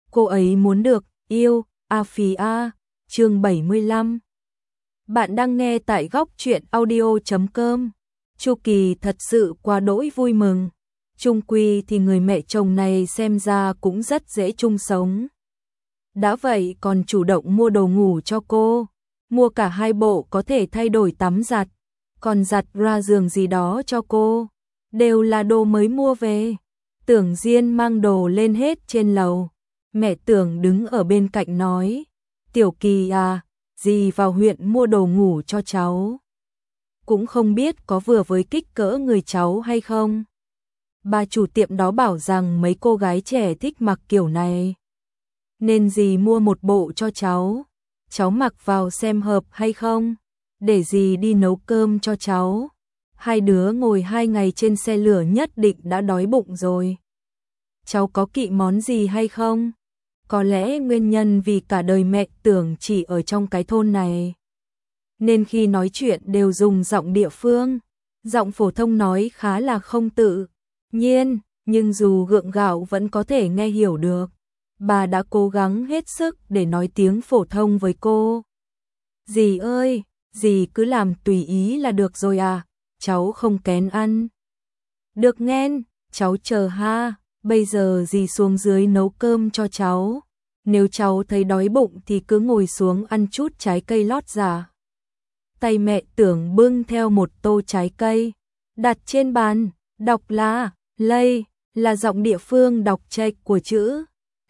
cô ấy muốn được yêu, a phì a, chương 75. Bạn đang nghe tại góc truyện audio.com. Chu Kỳ thật sự quá đỗi vui mừng. Chung quy thì người mẹ chồng này xem ra cũng rất dễ chung sống. Đã vậy còn chủ động mua đồ ngủ cho cô, mua cả 2 bộ có thể thay đổi tắm giặt, còn giặt ra giường gì đó cho cô, đều là đồ mới mua về. Tưởng Diên mang đồ lên hết trên lầu. Mẹ Tưởng đứng ở bên cạnh nói, Tiểu Kỳ à, dì vào huyện mua đồ ngủ cho cháu. Cũng không biết có vừa với kích cỡ người cháu hay không. Bà chủ tiệm đó bảo rằng mấy cô gái trẻ thích mặc kiểu này, nên dì mua một bộ cho cháu mặc vào xem hợp hay không, để dì đi nấu cơm cho cháu. 2 đứa ngồi 2 ngày trên xe lửa nhất định đã đói bụng rồi. Cháu có kỵ món gì hay không? Có lẽ nguyên nhân vì cả đời mẹ Tưởng chỉ ở trong cái thôn này, nên khi nói chuyện đều dùng giọng địa phương, giọng phổ thông nói khá là không tự nhiên, nhưng dù gượng gạo vẫn có thể nghe hiểu được. Bà đã cố gắng hết sức để nói tiếng phổ thông với cô. Dì ơi, dì cứ làm tùy ý là được rồi à, cháu không kén ăn. Được nghen, cháu chờ ha, bây giờ dì xuống dưới nấu cơm cho cháu. Nếu cháu thấy đói bụng thì cứ ngồi xuống ăn chút trái cây lót giả. Tay mẹ Tưởng bưng theo một tô trái cây, đặt trên bàn, đọc là, lây, là giọng địa phương đọc chệch của chữ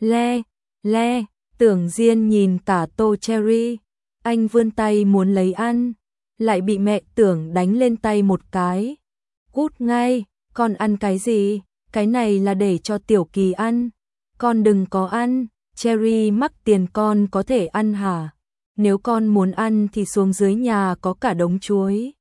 le. Tưởng Diên nhìn cả tô cherry, anh vươn tay muốn lấy ăn, lại bị mẹ Tưởng đánh lên tay một cái. Cút ngay, con ăn cái gì, cái này là để cho Tiểu Kỳ ăn, con đừng có ăn, cherry mắc tiền con có thể ăn hả? Nếu con muốn ăn thì xuống dưới nhà có cả đống chuối.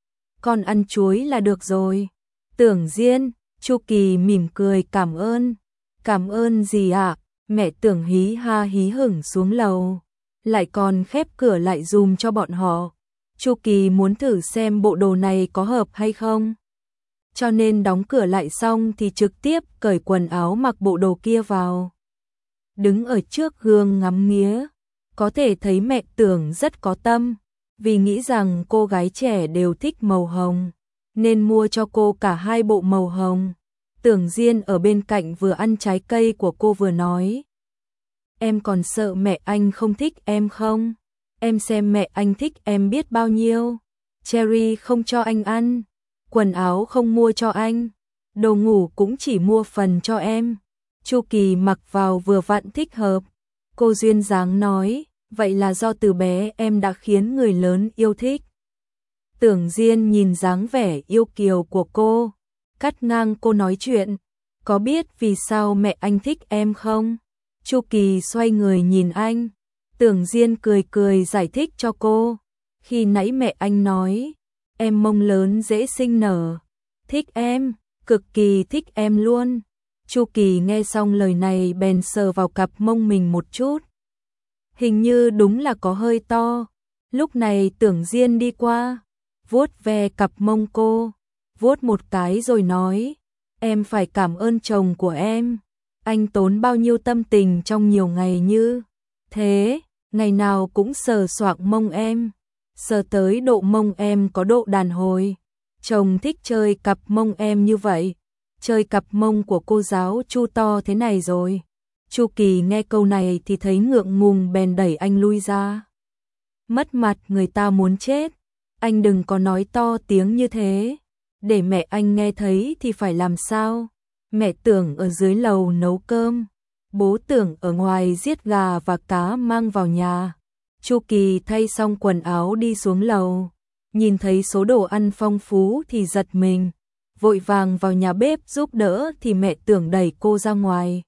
Con ăn chuối là được rồi. Tưởng Diên, Chu Kỳ mỉm cười cảm ơn. Cảm ơn gì ạ? Mẹ Tưởng hí ha hí hửng xuống lầu, lại còn khép cửa lại dùm cho bọn họ. Chu Kỳ muốn thử xem bộ đồ này có hợp hay không, cho nên đóng cửa lại xong thì trực tiếp cởi quần áo mặc bộ đồ kia vào. Đứng ở trước gương ngắm nghía, có thể thấy mẹ Tưởng rất có tâm, vì nghĩ rằng cô gái trẻ đều thích màu hồng, nên mua cho cô cả 2 bộ màu hồng. Tưởng Diên ở bên cạnh vừa ăn trái cây của cô vừa nói, em còn sợ mẹ anh không thích em không? Em xem mẹ anh thích em biết bao nhiêu. Cherry không cho anh ăn, quần áo không mua cho anh, đồ ngủ cũng chỉ mua phần cho em. Chu Kỳ mặc vào vừa vặn thích hợp. Cô duyên dáng nói, vậy là do từ bé em đã khiến người lớn yêu thích. Tưởng Diên nhìn dáng vẻ yêu kiều của cô, cắt ngang cô nói chuyện, có biết vì sao mẹ anh thích em không? Chu Kỳ xoay người nhìn anh, Tưởng Diên cười cười giải thích cho cô, khi nãy mẹ anh nói, em mông lớn dễ sinh nở, thích em, cực kỳ thích em luôn. Chu Kỳ nghe xong lời này bèn sờ vào cặp mông mình một chút. Hình như đúng là có hơi to. Lúc này Tưởng Diên đi qua, vuốt ve cặp mông cô, vuốt một cái rồi nói, em phải cảm ơn chồng của em. Anh tốn bao nhiêu tâm tình trong nhiều ngày như thế, ngày nào cũng sờ soạng mông em, sờ tới độ mông em có độ đàn hồi. Chồng thích chơi cặp mông em như vậy, chơi cặp mông của cô giáo Chu to thế này rồi. Chu Kỳ nghe câu này thì thấy ngượng ngùng bèn đẩy anh lui ra. Mất mặt người ta muốn chết, anh đừng có nói to tiếng như thế, để mẹ anh nghe thấy thì phải làm sao? Mẹ Tưởng ở dưới lầu nấu cơm, bố Tưởng ở ngoài giết gà và cá mang vào nhà. Chu Kỳ thay xong quần áo đi xuống lầu, nhìn thấy số đồ ăn phong phú thì giật mình, vội vàng vào nhà bếp giúp đỡ thì mẹ Tưởng đẩy cô ra ngoài.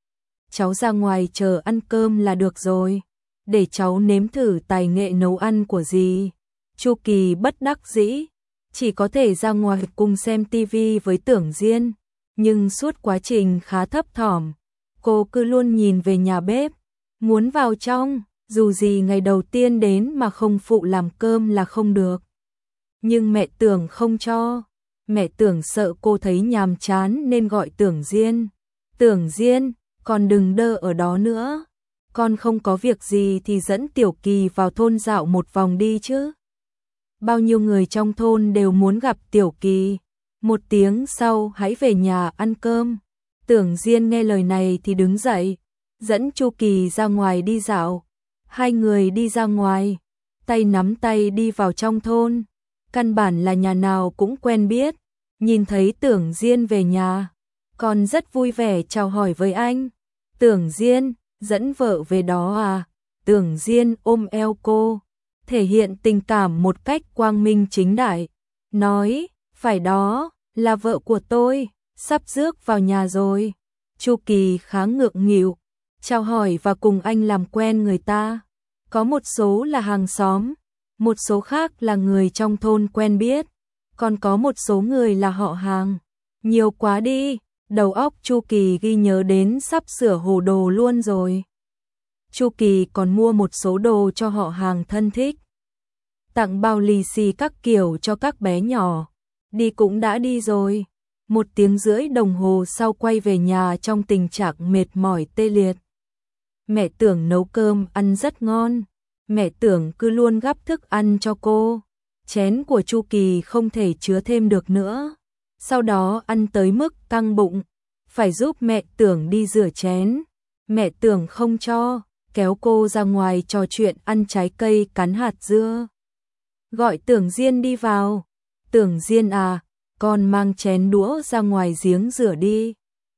Cháu ra ngoài chờ ăn cơm là được rồi, để cháu nếm thử tài nghệ nấu ăn của dì. Chu Kỳ bất đắc dĩ, chỉ có thể ra ngoài cùng xem tivi với Tưởng Diên, nhưng suốt quá trình khá thấp thỏm, cô cứ luôn nhìn về nhà bếp, muốn vào trong, dù gì ngày đầu tiên đến mà không phụ làm cơm là không được. Nhưng mẹ Tưởng không cho, mẹ Tưởng sợ cô thấy nhàm chán nên gọi Tưởng Diên. Tưởng Diên, con đừng đơ ở đó nữa. Con không có việc gì thì dẫn Tiểu Kỳ vào thôn dạo một vòng đi chứ. Bao nhiêu người trong thôn đều muốn gặp Tiểu Kỳ. Một tiếng sau hãy về nhà ăn cơm. Tưởng Diên nghe lời này thì đứng dậy, dẫn Chu Kỳ ra ngoài đi dạo. Hai người đi ra ngoài, tay nắm tay đi vào trong thôn. Căn bản là nhà nào cũng quen biết. Nhìn thấy Tưởng Diên về nhà, con rất vui vẻ chào hỏi với anh. Tưởng Diên, dẫn vợ về đó à? Tưởng Diên ôm eo cô, thể hiện tình cảm một cách quang minh chính đại. Nói, phải đó, là vợ của tôi, sắp rước vào nhà rồi. Chu Kỳ khá ngượng nghịu, chào hỏi và cùng anh làm quen người ta. Có một số là hàng xóm, một số khác là người trong thôn quen biết, còn có một số người là họ hàng. Nhiều quá đi, đầu óc Chu Kỳ ghi nhớ đến sắp sửa hồ đồ luôn rồi. Chu Kỳ còn mua một số đồ cho họ hàng thân thích, tặng bao lì xì các kiểu cho các bé nhỏ. Đi cũng đã đi rồi. 1 tiếng rưỡi đồng hồ sau quay về nhà trong tình trạng mệt mỏi tê liệt. Mẹ Tưởng nấu cơm ăn rất ngon. Mẹ Tưởng cứ luôn gắp thức ăn cho cô. Chén của Chu Kỳ không thể chứa thêm được nữa. Sau đó ăn tới mức căng bụng, phải giúp mẹ Tưởng đi rửa chén. Mẹ Tưởng không cho, kéo cô ra ngoài trò chuyện ăn trái cây cắn hạt dưa. Gọi Tưởng Diên đi vào. Tưởng Diên à, con mang chén đũa ra ngoài giếng rửa đi.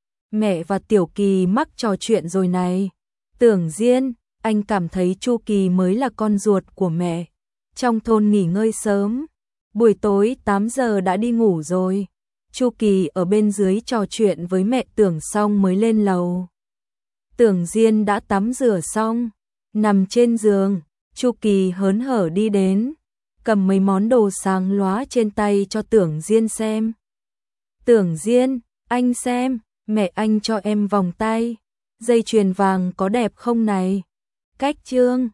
Mẹ và Tiểu Kỳ mắc trò chuyện rồi này. Tưởng Diên, anh cảm thấy Chu Kỳ mới là con ruột của mẹ. Trong thôn nghỉ ngơi sớm, buổi tối 8 giờ đã đi ngủ rồi. Chu Kỳ ở bên dưới trò chuyện với mẹ Tưởng xong mới lên lầu. Tưởng Diên đã tắm rửa xong, nằm trên giường. Chu Kỳ hớn hở đi đến, cầm mấy món đồ sáng lóa trên tay cho Tưởng Diên xem. Tưởng Diên, anh xem, mẹ anh cho em vòng tay, dây chuyền vàng có đẹp không này? Cách trương,